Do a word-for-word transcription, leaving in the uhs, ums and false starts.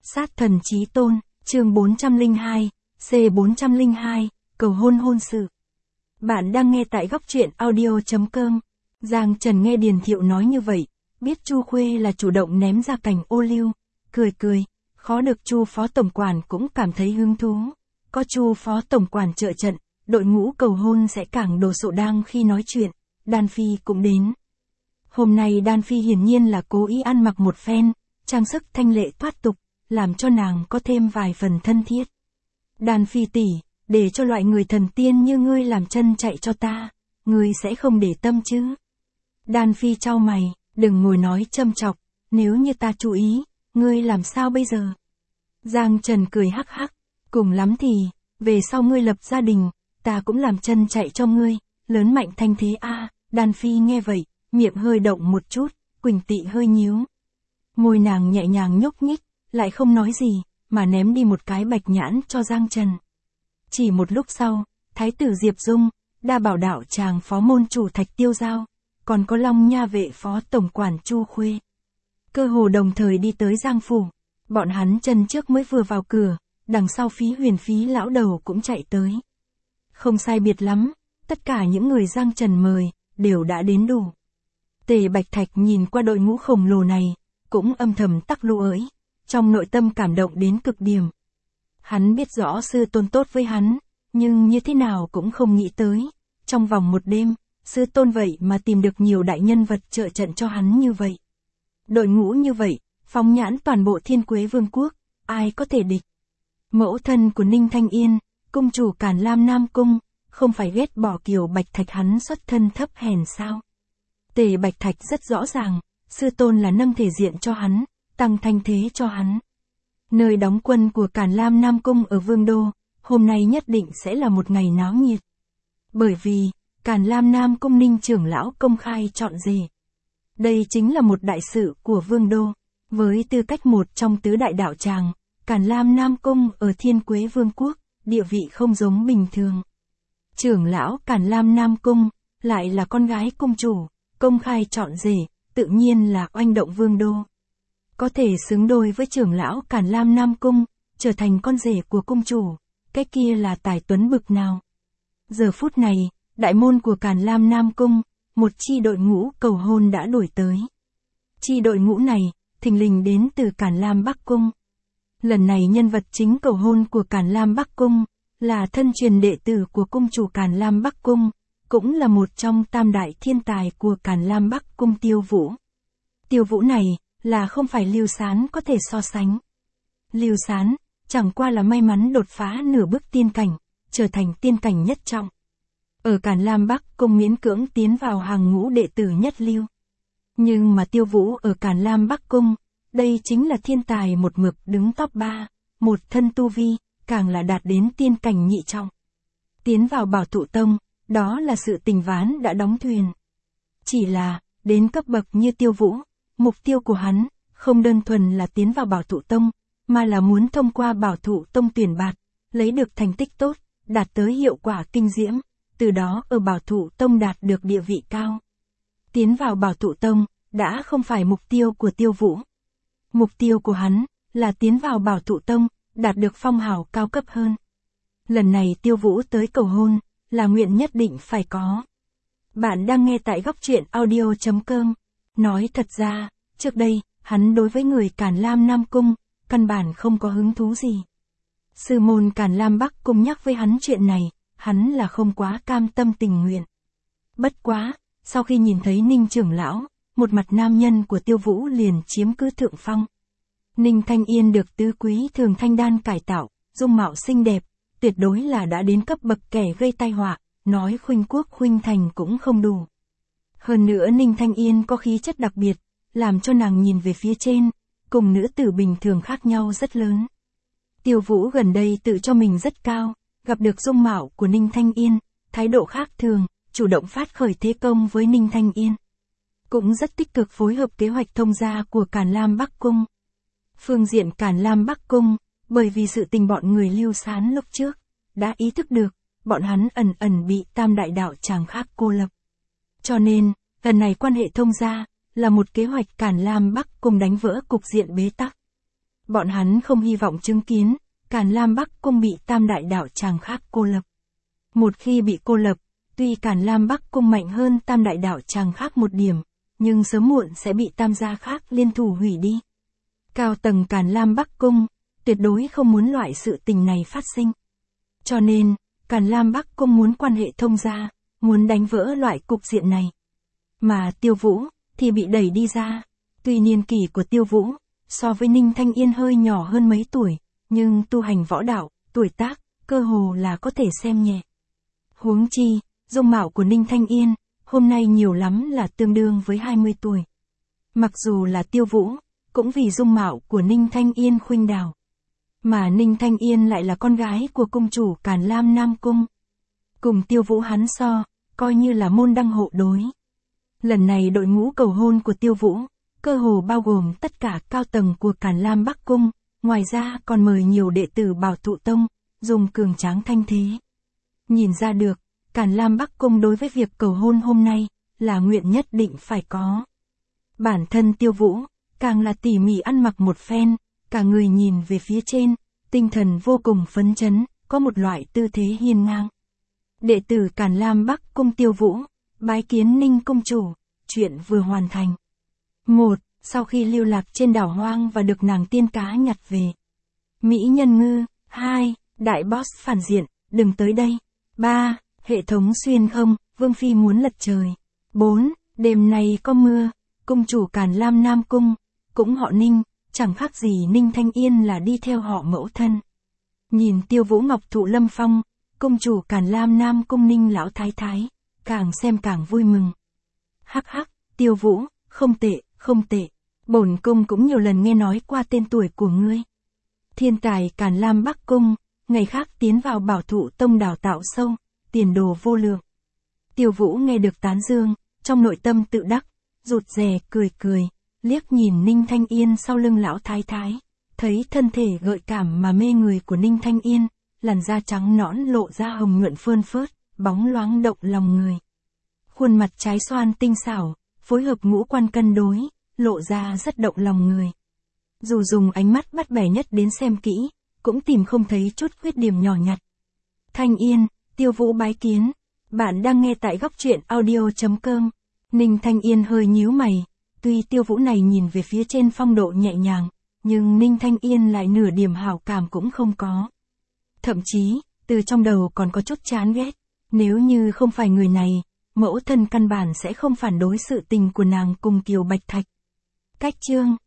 Sát thần chí tôn, chương bốn trăm lẻ hai, C bốn trăm lẻ hai, cầu hôn hôn sự. Bạn đang nghe tại góc truyện audio chấm com. Giang Trần nghe Điền Thiệu nói như vậy, biết Chu Khuê là chủ động ném ra cành ô liu, cười cười, khó được Chu phó tổng quản cũng cảm thấy hứng thú. Có Chu phó tổng quản trợ trận, đội ngũ cầu hôn sẽ càng đồ sộ đang khi nói chuyện. Đan Phi cũng đến. Hôm nay Đan Phi hiển nhiên là cố ý ăn mặc một phen, trang sức thanh lệ thoát tục, làm cho nàng có thêm vài phần thân thiết. Đan Phi tỷ, để cho loại người thần tiên như ngươi làm chân chạy cho ta, ngươi sẽ không để tâm chứ? Đan Phi chau mày, đừng ngồi nói châm chọc, nếu như ta chú ý, ngươi làm sao bây giờ? Giang Trần cười hắc hắc, cùng lắm thì, về sau ngươi lập gia đình, ta cũng làm chân chạy cho ngươi, lớn mạnh thanh thế a. À. Đan Phi nghe vậy, miệng hơi động một chút, Quỳnh Tị hơi nhíu. Môi nàng nhẹ nhàng nhúc nhích, lại không nói gì, mà ném đi một cái bạch nhãn cho Giang Trần. Chỉ một lúc sau, Thái tử Diệp Dung, Đa Bảo đạo tràng phó môn chủ Thạch Tiêu Giao, còn có Long Nha vệ phó tổng quản Chu Khuê. Cơ hồ đồng thời đi tới Giang phủ, bọn hắn chân trước mới vừa vào cửa, đằng sau Phí Huyền Phí lão đầu cũng chạy tới. Không sai biệt lắm, tất cả những người Giang Trần mời, đều đã đến đủ. Tề Bạch Thạch nhìn qua đội ngũ khổng lồ này, cũng âm thầm tắc lũ ới, trong nội tâm cảm động đến cực điểm. Hắn biết rõ sư tôn tốt với hắn, nhưng như thế nào cũng không nghĩ tới, trong vòng một đêm, sư tôn vậy mà tìm được nhiều đại nhân vật trợ trận cho hắn như vậy. Đội ngũ như vậy, phóng nhãn toàn bộ Thiên Quế Vương quốc, ai có thể địch? Mẫu thân của Ninh Thanh Yên, cung chủ Càn Lam Nam Cung, không phải ghét bỏ Kiều Bạch Thạch hắn xuất thân thấp hèn sao? Tề Bạch Thạch rất rõ ràng, sư tôn là nâng thể diện cho hắn, tăng thanh thế cho hắn. Nơi đóng quân của Càn Lam Nam Cung ở Vương Đô, hôm nay nhất định sẽ là một ngày náo nhiệt. Bởi vì, Càn Lam Nam Cung Ninh trưởng lão công khai chọn rể. Đây chính là một đại sự của Vương Đô, với tư cách một trong tứ đại đạo tràng, Càn Lam Nam Cung ở Thiên Quế Vương quốc, địa vị không giống bình thường. Trưởng lão Càn Lam Nam Cung, lại là con gái cung chủ, công khai chọn rể, tự nhiên là oanh động Vương Đô. Có thể xứng đôi với trưởng lão Càn Lam Nam Cung, trở thành con rể của cung chủ, cái kia là tài tuấn bực nào. Giờ phút này, đại môn của Càn Lam Nam Cung, một chi đội ngũ cầu hôn đã đuổi tới. Chi đội ngũ này, thình lình đến từ Càn Lam Bắc Cung. Lần này nhân vật chính cầu hôn của Càn Lam Bắc Cung, là thân truyền đệ tử của cung chủ Càn Lam Bắc Cung, cũng là một trong tam đại thiên tài của Càn Lam Bắc Cung Tiêu Vũ. Tiêu Vũ này, là không phải Lưu Sán có thể so sánh. Lưu Sán, chẳng qua là may mắn đột phá nửa bước tiên cảnh, trở thành tiên cảnh nhất trọng. Ở Càn Lam Bắc Cung miễn cưỡng tiến vào hàng ngũ đệ tử nhất lưu. Nhưng mà Tiêu Vũ ở Càn Lam Bắc Cung, đây chính là thiên tài một mực đứng top ba, một thân tu vi, càng là đạt đến tiên cảnh nhị trọng. Tiến vào Bảo Thụ Tông, đó là sự tình ván đã đóng thuyền. Chỉ là, đến cấp bậc như Tiêu Vũ, mục tiêu của hắn, không đơn thuần là tiến vào Bảo Thụ Tông, mà là muốn thông qua Bảo Thụ Tông tuyển bạt, lấy được thành tích tốt, đạt tới hiệu quả kinh diễm, từ đó ở Bảo Thụ Tông đạt được địa vị cao. Tiến vào Bảo Thụ Tông, đã không phải mục tiêu của Tiêu Vũ. Mục tiêu của hắn, là tiến vào Bảo Thụ Tông, đạt được phong hào cao cấp hơn. Lần này Tiêu Vũ tới cầu hôn, là nguyện nhất định phải có. Bạn đang nghe tại góc truyện audio chấm com. Nói thật ra, trước đây, hắn đối với người Càn Lam Nam Cung, căn bản không có hứng thú gì. Sư môn Càn Lam Bắc Cung nhắc với hắn chuyện này, hắn là không quá cam tâm tình nguyện. Bất quá, sau khi nhìn thấy Ninh trưởng lão, một mặt nam nhân của Tiêu Vũ liền chiếm cứ thượng phong. Ninh Thanh Yên được tứ quý thường thanh đan cải tạo, dung mạo xinh đẹp, tuyệt đối là đã đến cấp bậc kẻ gây tai họa, nói khuynh quốc khuynh thành cũng không đủ. Hơn nữa Ninh Thanh Yên có khí chất đặc biệt, làm cho nàng nhìn về phía trên, cùng nữ tử bình thường khác nhau rất lớn. Tiêu Vũ gần đây tự cho mình rất cao, gặp được dung mạo của Ninh Thanh Yên, thái độ khác thường, chủ động phát khởi thế công với Ninh Thanh Yên. Cũng rất tích cực phối hợp kế hoạch thông gia của Càn Lam Bắc Cung. Phương diện Càn Lam Bắc Cung, bởi vì sự tình bọn người Lưu Sán lúc trước, đã ý thức được, bọn hắn ẩn ẩn bị tam đại đạo tràng khác cô lập. Cho nên, lần này quan hệ thông gia, là một kế hoạch Càn Lam Bắc Cung đánh vỡ cục diện bế tắc. Bọn hắn không hy vọng chứng kiến, Càn Lam Bắc Cung bị tam đại đạo tràng khác cô lập. Một khi bị cô lập, tuy Càn Lam Bắc Cung mạnh hơn tam đại đạo tràng khác một điểm, nhưng sớm muộn sẽ bị tam gia khác liên thủ hủy đi. Cao tầng Càn Lam Bắc Cung, tuyệt đối không muốn loại sự tình này phát sinh. Cho nên, Càn Lam Bắc Cung muốn quan hệ thông gia, muốn đánh vỡ loại cục diện này. Mà Tiêu Vũ, thì bị đẩy đi ra. Tuy niên kỷ của Tiêu Vũ, so với Ninh Thanh Yên hơi nhỏ hơn mấy tuổi, nhưng tu hành võ đạo, tuổi tác, cơ hồ là có thể xem nhẹ. Huống chi, dung mạo của Ninh Thanh Yên, hôm nay nhiều lắm là tương đương với hai mươi tuổi. Mặc dù là Tiêu Vũ, cũng vì dung mạo của Ninh Thanh Yên khuynh đảo. Mà Ninh Thanh Yên lại là con gái của cung chủ Càn Lam Nam Cung. Cùng Tiêu Vũ hắn so, coi như là môn đăng hộ đối. Lần này đội ngũ cầu hôn của Tiêu Vũ, cơ hồ bao gồm tất cả cao tầng của Càn Lam Bắc Cung, ngoài ra còn mời nhiều đệ tử Bảo Thụ Tông, dùng cường tráng thanh thế. Nhìn ra được, Càn Lam Bắc Cung đối với việc cầu hôn hôm nay, là nguyện nhất định phải có. Bản thân Tiêu Vũ, càng là tỉ mỉ ăn mặc một phen, cả người nhìn về phía trên, tinh thần vô cùng phấn chấn, có một loại tư thế hiên ngang. Đệ tử Càn Lam Bắc Cung Tiêu Vũ, bái kiến Ninh Cung chủ, chuyện vừa hoàn thành. Một, sau khi lưu lạc trên đảo hoang và được nàng tiên cá nhặt về. Mỹ nhân ngư. Hai, đại boss phản diện, đừng tới đây. Ba, hệ thống xuyên không, Vương Phi muốn lật trời. Bốn, đêm nay có mưa, cung chủ Càn Lam Nam Cung, cũng họ Ninh, chẳng khác gì Ninh Thanh Yên là đi theo họ mẫu thân. Nhìn Tiêu Vũ ngọc thụ lâm phong, cung chủ Càn Lam Nam Cung Ninh lão thái thái, càng xem càng vui mừng. Hắc hắc, Tiêu Vũ, không tệ, không tệ. Bổn cung cũng nhiều lần nghe nói qua tên tuổi của ngươi. Thiên tài Càn Lam Bắc Cung, ngày khác tiến vào Bảo Thụ Tông đào tạo sâu, tiền đồ vô lượng. Tiêu Vũ nghe được tán dương, trong nội tâm tự đắc, rụt rè cười cười, liếc nhìn Ninh Thanh Yên sau lưng lão thái thái, thấy thân thể gợi cảm mà mê người của Ninh Thanh Yên, làn da trắng nõn lộ ra hồng nhuận phơn phớt, bóng loáng động lòng người. Khuôn mặt trái xoan tinh xảo, phối hợp ngũ quan cân đối, lộ ra rất động lòng người. Dù dùng ánh mắt bắt bẻ nhất đến xem kỹ, cũng tìm không thấy chút khuyết điểm nhỏ nhặt. Thanh Yên, Tiêu Vũ bái kiến. Bạn đang nghe tại góc truyện audio chấm com. Ninh Thanh Yên hơi nhíu mày, tuy Tiêu Vũ này nhìn về phía trên phong độ nhẹ nhàng, nhưng Ninh Thanh Yên lại nửa điểm hảo cảm cũng không có. Thậm chí, từ trong đầu còn có chút chán ghét, nếu như không phải người này, mẫu thân căn bản sẽ không phản đối sự tình của nàng cùng Kiều Bạch Thạch. Cách chương